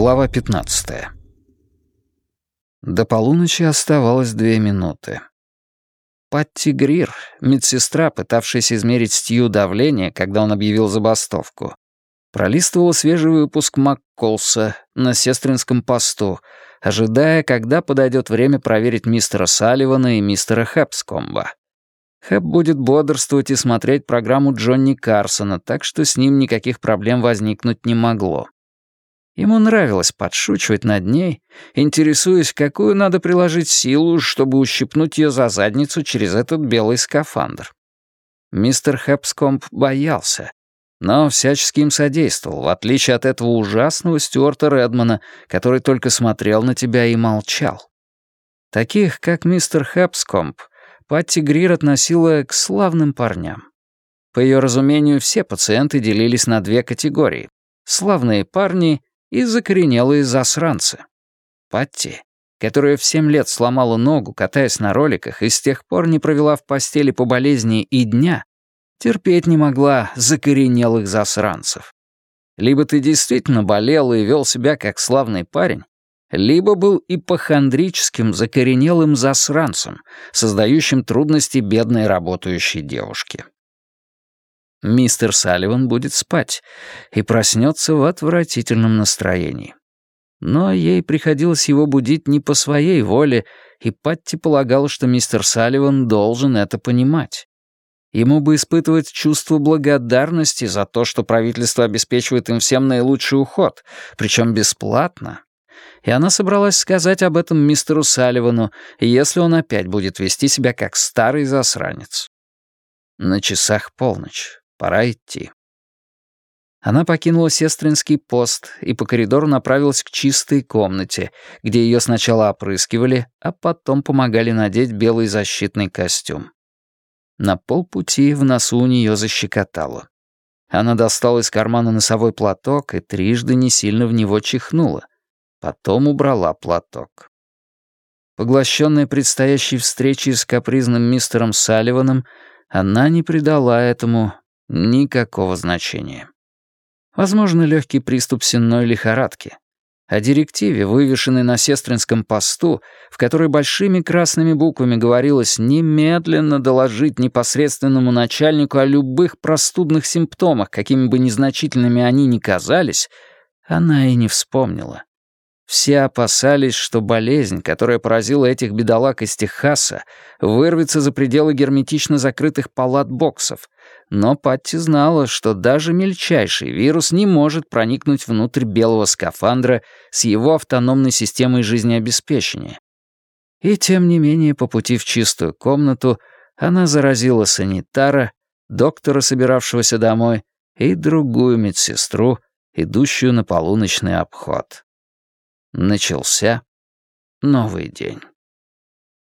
Глава 15. До полуночи оставалось 2 минуты. Патти Грир, медсестра, пытавшаяся измерить Стью давление, когда он объявил забастовку, пролистывала свежий выпуск МакКолса на сестринском посту, ожидая, когда подойдет время проверить мистера Салливана и мистера Хэпскомба. Хэп будет бодрствовать и смотреть программу Джонни Карсона, так что с ним никаких проблем возникнуть не могло. Ему нравилось подшучивать над ней, интересуясь, какую надо приложить силу, чтобы ущипнуть ее за задницу через этот белый скафандр. Мистер Хэпскомб боялся, но всячески им содействовал, в отличие от этого ужасного Стюарта Редмана, который только смотрел на тебя и молчал. Таких, как мистер Хэпскомб, Патти Грир относила к славным парням. По ее разумению, все пациенты делились на 2 категории — славные парни и закоренелые засранцы. Патти, которая в 7 лет сломала ногу, катаясь на роликах, и с тех пор не провела в постели по болезни и дня, терпеть не могла закоренелых засранцев. Либо ты действительно болел и вел себя как славный парень, либо был ипохондрическим закоренелым засранцем, создающим трудности бедной работающей девушке. Мистер Салливан будет спать и проснется в отвратительном настроении. Но ей приходилось его будить не по своей воле, и Патти полагала, что мистер Салливан должен это понимать. Ему бы испытывать чувство благодарности за то, что правительство обеспечивает им всем наилучший уход, причем бесплатно. И она собралась сказать об этом мистеру Салливану, если он опять будет вести себя как старый засранец. На часах полночь. Пора идти. Она покинула сестринский пост и по коридору направилась к чистой комнате, где ее сначала опрыскивали, а потом помогали надеть белый защитный костюм. На полпути в носу у нее защекотало. Она достала из кармана носовой платок и трижды не сильно в него чихнула. Потом убрала платок. Поглощенная предстоящей встречей с капризным мистером Салливаном, она не придала этому никакого значения. Возможно, легкий приступ сенной лихорадки. О директиве, вывешенной на сестринском посту, в которой большими красными буквами говорилось немедленно доложить непосредственному начальнику о любых простудных симптомах, какими бы незначительными они ни казались, она и не вспомнила. Все опасались, что болезнь, которая поразила этих бедолаг из Техаса, вырвется за пределы герметично закрытых палат-боксов, но Патти знала, что даже мельчайший вирус не может проникнуть внутрь белого скафандра с его автономной системой жизнеобеспечения. И тем не менее, по пути в чистую комнату она заразила санитара, доктора, собиравшегося домой, и другую медсестру, идущую на полуночный обход. Начался новый день.